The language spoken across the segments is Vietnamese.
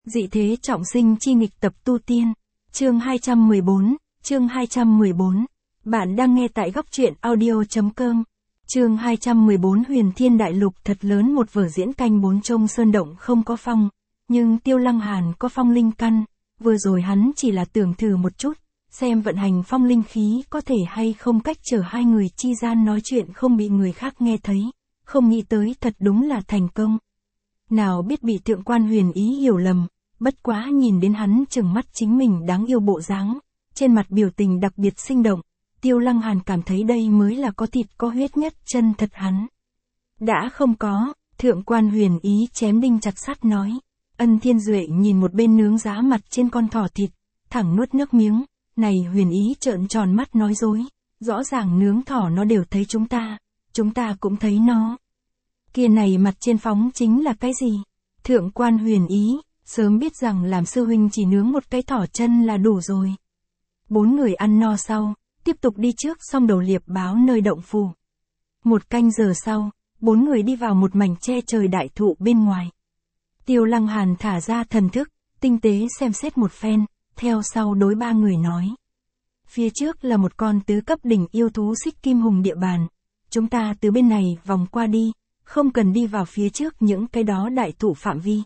Dị thế trọng sinh chi nghịch tập tu tiên. Chương 214. Bạn đang nghe tại góc truyện audio.com. Chương 214 Huyền Thiên Đại Lục thật lớn, một vở diễn canh bốn trông sơn động không có phong, nhưng Tiêu Lăng Hàn có phong linh căn, vừa rồi hắn chỉ là tưởng thử một chút, xem vận hành phong linh khí có thể hay không cách trở hai người chi gian nói chuyện không bị người khác nghe thấy, không nghĩ tới thật đúng là thành công. Nào biết bị Thượng Quan Huyền Ý hiểu lầm, bất quá nhìn đến hắn trừng mắt chính mình đáng yêu bộ dáng, trên mặt biểu tình đặc biệt sinh động, Tiêu Lăng Hàn cảm thấy đây mới là có thịt có huyết nhất chân thật hắn. Đã không có, Thượng Quan Huyền Ý chém đinh chặt sắt nói. Ân Thiên Duệ nhìn một bên nướng giá mặt trên con thỏ thịt, thẳng nuốt nước miếng, này Huyền Ý trợn tròn mắt nói dối, rõ ràng nướng thỏ nó đều thấy chúng ta cũng thấy nó. Kia này mặt trên phóng chính là cái gì? Thượng Quan Huyền Ý, sớm biết rằng làm sư huynh chỉ nướng một cái thỏ chân là đủ rồi. Bốn người ăn no sau, tiếp tục đi trước xong đầu liệp báo nơi động phủ. Một canh giờ sau, bốn người đi vào một mảnh che trời đại thụ bên ngoài. Tiêu Lăng Hàn thả ra thần thức, tinh tế xem xét một phen, theo sau đối ba người nói. Phía trước là một con tứ cấp đỉnh yêu thú xích kim hùng địa bàn. Chúng ta từ bên này vòng qua đi, không cần đi vào phía trước những cái đó đại thụ phạm vi.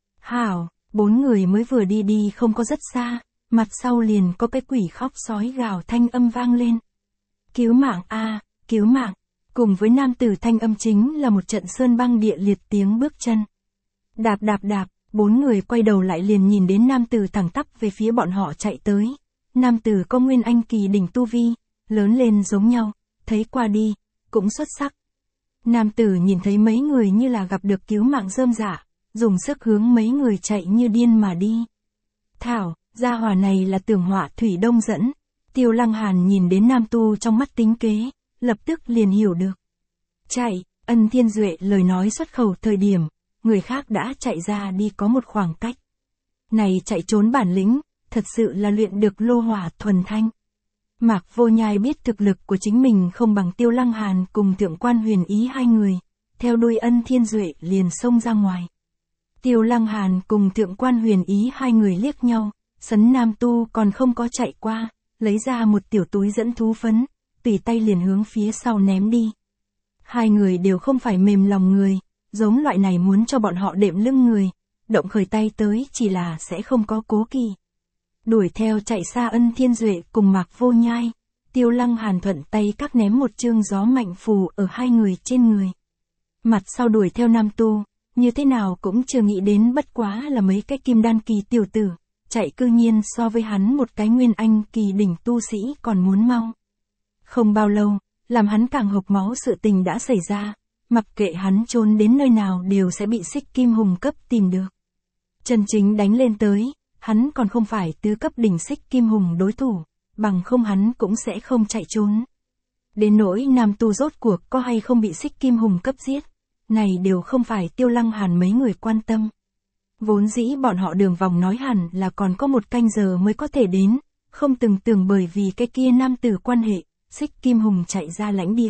Hảo, bốn người mới vừa đi không có rất xa, mặt sau liền có cái quỷ khóc sói gào thanh âm vang lên. Cứu mạng a, cứu mạng, cùng với nam tử thanh âm chính là một trận sơn băng địa liệt tiếng bước chân. Đạp đạp đạp, bốn người quay đầu lại liền nhìn đến nam tử thẳng tắp về phía bọn họ chạy tới. Nam tử có nguyên anh kỳ đỉnh tu vi, lớn lên giống nhau, thấy qua đi, cũng xuất sắc. Nam tử nhìn thấy mấy người như là gặp được cứu mạng rơm rạ, dùng sức hướng mấy người chạy như điên mà đi. Thảo, gia hỏa này là tưởng họa thủy đông dẫn. Tiêu Lăng Hàn nhìn đến nam tu trong mắt tính kế, lập tức liền hiểu được. Chạy, Ân Thiên Duệ lời nói xuất khẩu thời điểm, người khác đã chạy ra đi có một khoảng cách. Này chạy trốn bản lĩnh, thật sự là luyện được lô hỏa thuần thanh. Mạc Vô Nhai biết thực lực của chính mình không bằng Tiêu Lăng Hàn cùng Thượng Quan Huyền Ý hai người, theo đuôi Ân Thiên Duệ liền xông ra ngoài. Tiêu Lăng Hàn cùng Thượng Quan Huyền Ý hai người liếc nhau, sấn nam tu còn không có chạy qua, lấy ra một tiểu túi dẫn thú phấn, tùy tay liền hướng phía sau ném đi. Hai người đều không phải mềm lòng người, giống loại này muốn cho bọn họ đệm lưng người, động khởi tay tới chỉ là sẽ không có cố kỵ. Đuổi theo chạy xa Ân Thiên Duệ cùng Mạc Vô Nhai, Tiêu Lăng Hàn thuận tay các ném một chương gió mạnh phù ở hai người trên người. Mặt sau đuổi theo nam tu, như thế nào cũng chưa nghĩ đến bất quá là mấy cái kim đan kỳ tiểu tử, chạy cư nhiên so với hắn một cái nguyên anh kỳ đỉnh tu sĩ còn muốn mau. Không bao lâu, làm hắn càng hộc máu sự tình đã xảy ra, mặc kệ hắn trốn đến nơi nào đều sẽ bị xích kim hùng cấp tìm được. Chân chính đánh lên tới, hắn còn không phải tứ cấp đỉnh xích kim hùng đối thủ, bằng không hắn cũng sẽ không chạy trốn. Đến nỗi nam tu rốt cuộc có hay không bị xích kim hùng cấp giết, này đều không phải Tiêu Lăng Hàn mấy người quan tâm. Vốn dĩ bọn họ đường vòng nói hẳn là còn có một canh giờ mới có thể đến, không từng tưởng bởi vì cái kia nam tử quan hệ, xích kim hùng chạy ra lãnh địa.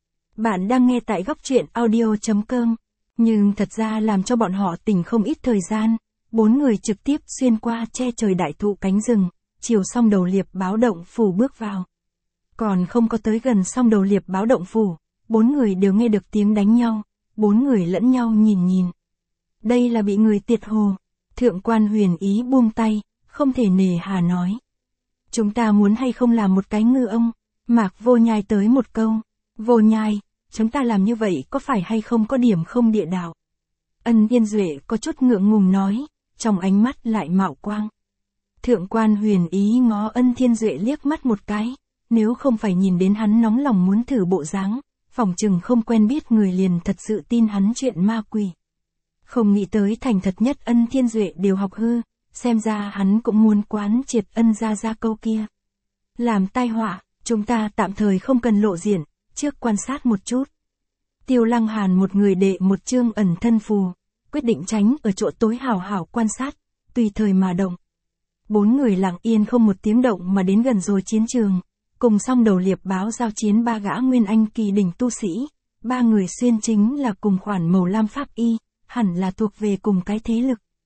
Bạn đang nghe tại góc truyện audio.com, nhưng thật ra làm cho bọn họ tỉnh không ít thời gian, bốn người trực tiếp xuyên qua che trời đại thụ cánh rừng, chiều song đầu liệp báo động phủ bước vào. Còn không có tới gần song đầu liệp báo động phủ, bốn người đều nghe được tiếng đánh nhau, bốn người lẫn nhau nhìn. Đây là bị người tiệt hồ. Thượng Quan Huyền Ý buông tay, không thể nề hà nói. Chúng ta muốn hay không làm một cái ngư ông? Mạc Vô Nhai tới một câu. Vô Nhai, chúng ta làm như vậy có phải hay không có điểm không địa đạo? Ân Thiên Duệ có chút ngượng ngùng nói, trong ánh mắt lại mạo quang. Thượng Quan Huyền Ý ngó Ân Thiên Duệ liếc mắt một cái, nếu không phải nhìn đến hắn nóng lòng muốn thử bộ dáng, phỏng chừng không quen biết người liền thật sự tin hắn chuyện ma quỷ. Không nghĩ tới thành thật nhất Ân Thiên Duệ đều học hư, xem ra hắn cũng muốn quán triệt Ân ra câu kia. Làm tai họa, chúng ta tạm thời không cần lộ diện, trước quan sát một chút. Tiêu Lăng Hàn một người đệ một chương ẩn thân phù, quyết định tránh ở chỗ tối hào hào quan sát, tùy thời mà động. Bốn người lặng yên không một tiếng động mà đến gần rồi chiến trường, cùng song đầu liệp báo giao chiến ba gã nguyên anh kỳ đỉnh tu sĩ, ba người xuyên chính là cùng khoản màu lam pháp y, hẳn là thuộc về cùng cái thế lực.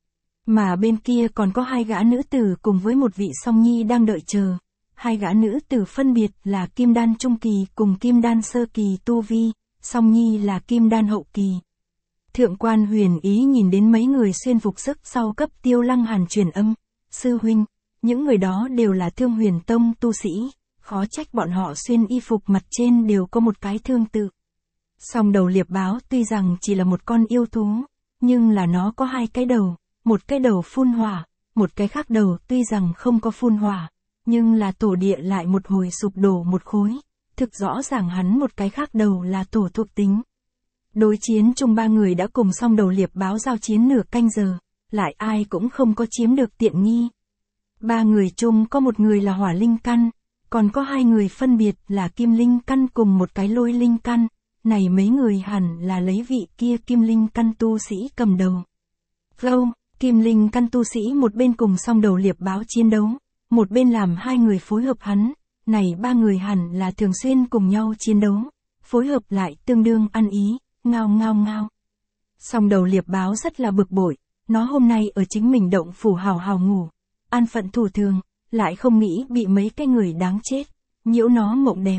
Mà bên kia còn có hai gã nữ tử cùng với một vị song nhi đang đợi chờ. Hai gã nữ tử phân biệt là kim đan trung kỳ cùng kim đan sơ kỳ tu vi, song nhi là kim đan hậu kỳ. Thượng quan Huyền Ý nhìn đến mấy người xuyên phục sức sau cấp Tiêu Lăng Hàn truyền âm, sư huynh, những người đó đều là Thương Huyền Tông tu sĩ, khó trách bọn họ xuyên y phục mặt trên đều có một cái thương tự. Song đầu liệp báo tuy rằng chỉ là một con yêu thú, nhưng là nó có hai cái đầu, một cái đầu phun hỏa, một cái khác đầu tuy rằng không có phun hỏa, nhưng là tổ địa lại một hồi sụp đổ một khối, thực rõ ràng hắn một cái khác đầu là tổ thuộc tính. Đối chiến chung ba người đã cùng song đầu liệp báo giao chiến nửa canh giờ, lại ai cũng không có chiếm được tiện nghi. Ba người chung có một người là hỏa linh căn, còn có hai người phân biệt là kim linh căn cùng một cái lôi linh căn, này mấy người hẳn là lấy vị kia kim linh căn tu sĩ cầm đầu. Gâu, kim linh căn tu sĩ một bên cùng song đầu liệp báo chiến đấu, một bên làm hai người phối hợp hắn, này ba người hẳn là thường xuyên cùng nhau chiến đấu, phối hợp lại tương đương ăn ý, ngao ngao ngao. Song đầu liệp báo rất là bực bội, nó hôm nay ở chính mình động phủ hào hào ngủ, an phận thủ thường, lại không nghĩ bị mấy cái người đáng chết, nhiễu nó mộng đẹp.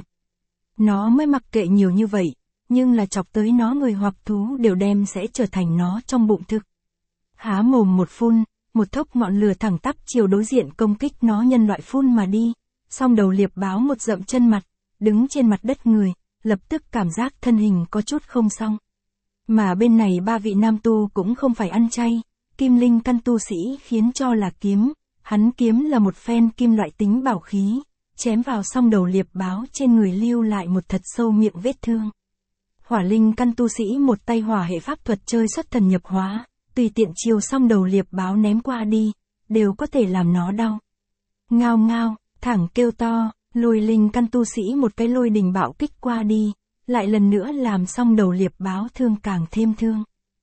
Nó mới mặc kệ nhiều như vậy, nhưng là chọc tới nó người hoặc thú đều đem sẽ trở thành nó trong bụng thực. Há mồm một phun, một thốc ngọn lửa thẳng tắp chiều đối diện công kích nó nhân loại phun mà đi, song đầu liệp báo một dậm chân mặt, đứng trên mặt đất người, lập tức cảm giác thân hình có chút không xong. Mà bên này ba vị nam tu cũng không phải ăn chay, kim linh căn tu sĩ khiến cho là kiếm, hắn kiếm là một phen kim loại tính bảo khí, chém vào song đầu liệp báo trên người lưu lại một thật sâu miệng vết thương. Hỏa linh căn tu sĩ một tay hỏa hệ pháp thuật chơi xuất thần nhập hóa, tùy tiện chiều song đầu liệp báo ném qua đi, đều có thể làm nó đau. Ngao ngao, thẳng kêu to, lôi linh căn tu sĩ một cái lôi đình bạo kích qua đi, lại lần nữa làm song đầu liệp báo thương càng thêm thương.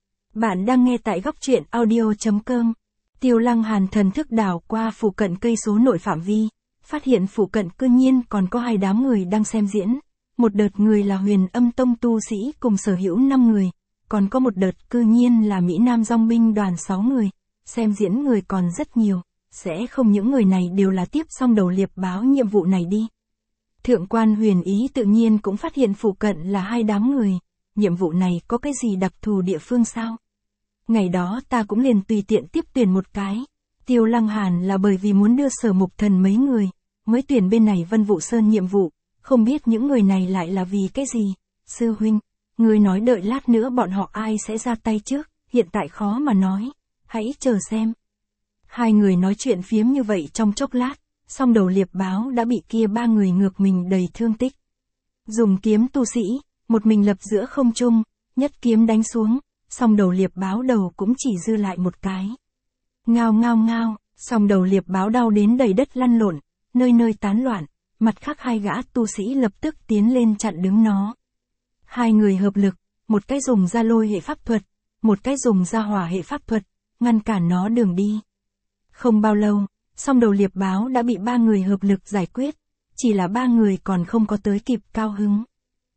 Bạn đang nghe tại góc truyện audio.com. Tiêu Lăng Hàn thần thức đảo qua phụ cận cây số nội phạm vi, phát hiện phụ cận cư nhiên còn có hai đám người đang xem diễn. Một đợt người là Huyền Âm Tông tu sĩ cùng sở hữu 5 người, còn có một đợt cư nhiên là Mỹ Nam Dòng binh đoàn 6 người, xem diễn người còn rất nhiều, sẽ không những người này đều là tiếp song đầu liệp báo nhiệm vụ này đi. Thượng quan Huyền Ý tự nhiên cũng phát hiện phụ cận là hai đám người, nhiệm vụ này có cái gì đặc thù địa phương sao? Ngày đó ta cũng liền tùy tiện tiếp tuyển một cái, Tiêu Lăng Hàn là bởi vì muốn đưa Sở Mục Thần mấy người, mới tuyển bên này Vân Vũ Sơn nhiệm vụ, không biết những người này lại là vì cái gì. Sư huynh, người nói đợi lát nữa bọn họ ai sẽ ra tay trước, hiện tại khó mà nói, hãy chờ xem. Hai người nói chuyện phiếm như vậy trong chốc lát, song đầu liệp báo đã bị kia ba người ngược mình đầy thương tích. Dùng kiếm tu sĩ, một mình lập giữa không trung, nhất kiếm đánh xuống, song đầu liệp báo đầu cũng chỉ dư lại một cái. Ngao ngao ngao, song đầu liệp báo đau đến đầy đất lăn lộn, nơi nơi tán loạn, mặt khác hai gã tu sĩ lập tức tiến lên chặn đứng nó. Hai người hợp lực, một cái dùng ra lôi hệ pháp thuật, một cái dùng ra hỏa hệ pháp thuật, ngăn cản nó đường đi. Không bao lâu, song đầu liệp báo đã bị ba người hợp lực giải quyết, chỉ là ba người còn không có tới kịp cao hứng.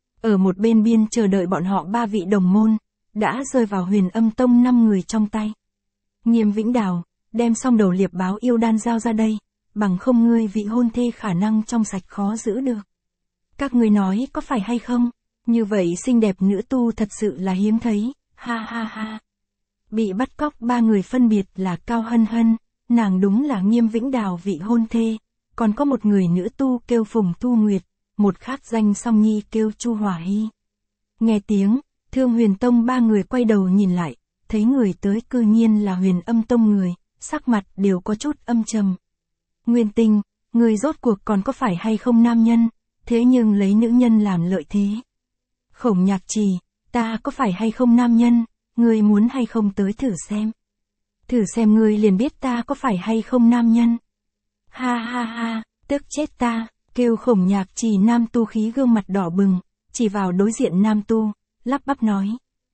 Ở một bên biên chờ đợi bọn họ ba vị đồng môn, đã rơi vào Huyền Âm Tông 5 người trong tay. Nghiêm Vĩnh Đào, đem song đầu liệp báo yêu đan giao ra đây, bằng không ngươi vị hôn thê khả năng trong sạch khó giữ được. Các ngươi nói có phải hay không? Như vậy xinh đẹp nữ tu thật sự là hiếm thấy, ha ha ha. Bị bắt cóc ba người phân biệt là Cao Hân Hân, nàng đúng là Nghiêm Vĩnh Đào vị hôn thê, còn có một người nữ tu kêu Phùng Tu Nguyệt, một khác danh song nhi kêu Chu Hỏa Hy. Nghe tiếng, Thương Huyền Tông ba người quay đầu nhìn lại, thấy người tới cư nhiên là Huyền Âm Tông người, sắc mặt đều có chút âm trầm. Nguyên Tinh, người rốt cuộc còn có phải hay không nam nhân, thế nhưng lấy nữ nhân làm lợi thế. Khổng Nhạc Trì, ta có phải hay không nam nhân, ngươi muốn hay không tới thử xem. Thử xem ngươi liền biết ta có phải hay không nam nhân. Ha ha ha, tức chết ta, kêu Khổng Nhạc Trì nam tu khí gương mặt đỏ bừng, chỉ vào đối diện nam tu, lắp bắp nói.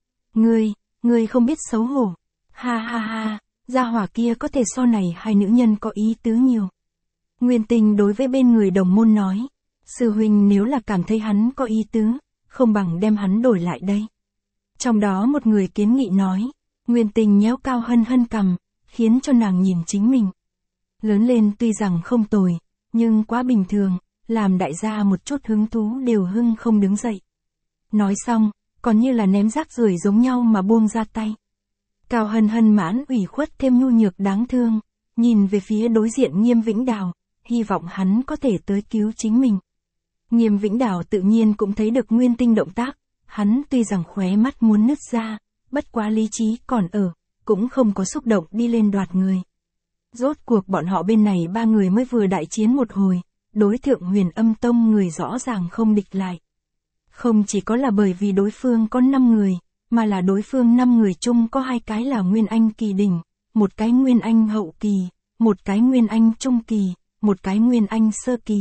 Ngươi không biết xấu hổ. Ha ha ha, gia hỏa kia có thể so này hai nữ nhân có ý tứ nhiều. Nguyên Tinh đối với bên người đồng môn nói. Sư huynh nếu là cảm thấy hắn có ý tứ, không bằng đem hắn đổi lại đây. Trong đó một người kiến nghị nói. Nguyên Tinh nhéo Cao Hân Hân cằm, khiến cho nàng nhìn chính mình. Lớn lên tuy rằng không tồi, nhưng quá bình thường, làm đại gia một chút hứng thú đều hưng không đứng dậy. Nói xong, còn như là ném rác rưởi giống nhau mà buông ra tay. Cao Hân Hân mãn ủy khuất thêm nhu nhược đáng thương, nhìn về phía đối diện Nghiêm Vĩnh Đào, hy vọng hắn có thể tới cứu chính mình. Nghiêm Vĩnh Đào tự nhiên cũng thấy được Nguyên Tinh động tác, hắn tuy rằng khóe mắt muốn nứt ra, bất quá lý trí còn ở, cũng không có xúc động đi lên đoạt người. Rốt cuộc bọn họ bên này 3 người mới vừa đại chiến một hồi, đối thượng Huyền Âm Tông người rõ ràng không địch lại. Không chỉ có là bởi vì đối phương có 5 người, mà là đối phương 5 người chung có 2 cái là Nguyên Anh kỳ đỉnh, một cái Nguyên Anh hậu kỳ, một cái Nguyên Anh trung kỳ, một cái Nguyên Anh sơ kỳ.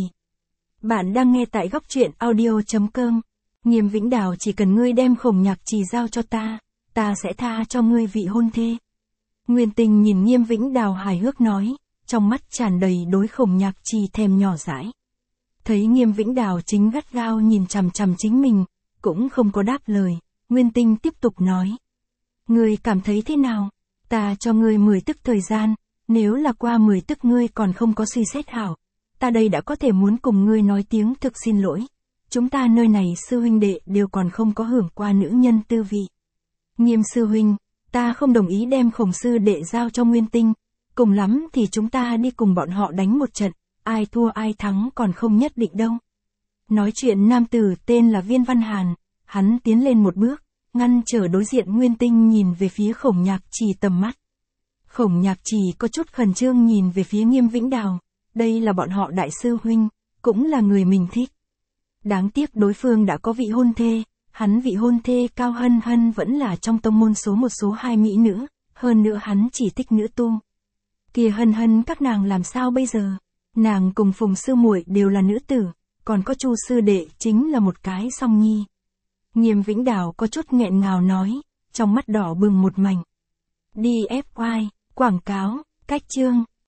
Bạn đang nghe tại góc truyện audio.com. Nghiêm Vĩnh Đào, chỉ cần ngươi đem Khổng Nhạc Trì giao cho ta, ta sẽ tha cho ngươi vị hôn thê. Nguyên Tinh nhìn Nghiêm Vĩnh Đào hài hước nói, trong mắt tràn đầy đối Khổng Nhạc Trì thèm nhỏ dãi. Thấy Nghiêm Vĩnh Đào chính gắt gao nhìn chằm chằm chính mình, cũng không có đáp lời, Nguyên Tinh tiếp tục nói. Ngươi cảm thấy thế nào? Ta cho ngươi 10 tức thời gian, nếu là qua 10 tức ngươi còn không có suy xét hảo, ta đây đã có thể muốn cùng ngươi nói tiếng thực xin lỗi. Chúng ta nơi này sư huynh đệ đều còn không có hưởng qua nữ nhân tư vị. Nghiêm sư huynh, ta không đồng ý đem Khổng sư đệ giao cho Nguyên Tinh, cùng lắm thì chúng ta đi cùng bọn họ đánh một trận, ai thua ai thắng còn không nhất định đâu. Nói chuyện nam tử tên là Viên Văn Hàn, hắn tiến lên một bước, ngăn trở đối diện Nguyên Tinh nhìn về phía Khổng Nhạc Trì tầm mắt. Khổng Nhạc Trì có chút khẩn trương nhìn về phía Nghiêm Vĩnh Đào, đây là bọn họ đại sư huynh, cũng là người mình thích. Đáng tiếc đối phương đã có vị hôn thê, hắn vị hôn thê Cao Hân Hân vẫn là trong tông môn số 1 số 2 mỹ nữ, hơn nữa hắn chỉ thích nữ tu. Kìa Hân Hân, các nàng làm sao bây giờ? Nàng cùng Phùng sư muội đều là nữ tử, còn có Chu sư đệ chính là một cái song nhi. Nghiêm Vĩnh Đào có chút nghẹn ngào nói, trong mắt đỏ bừng một mảnh. DFY, quảng cáo, cách chương.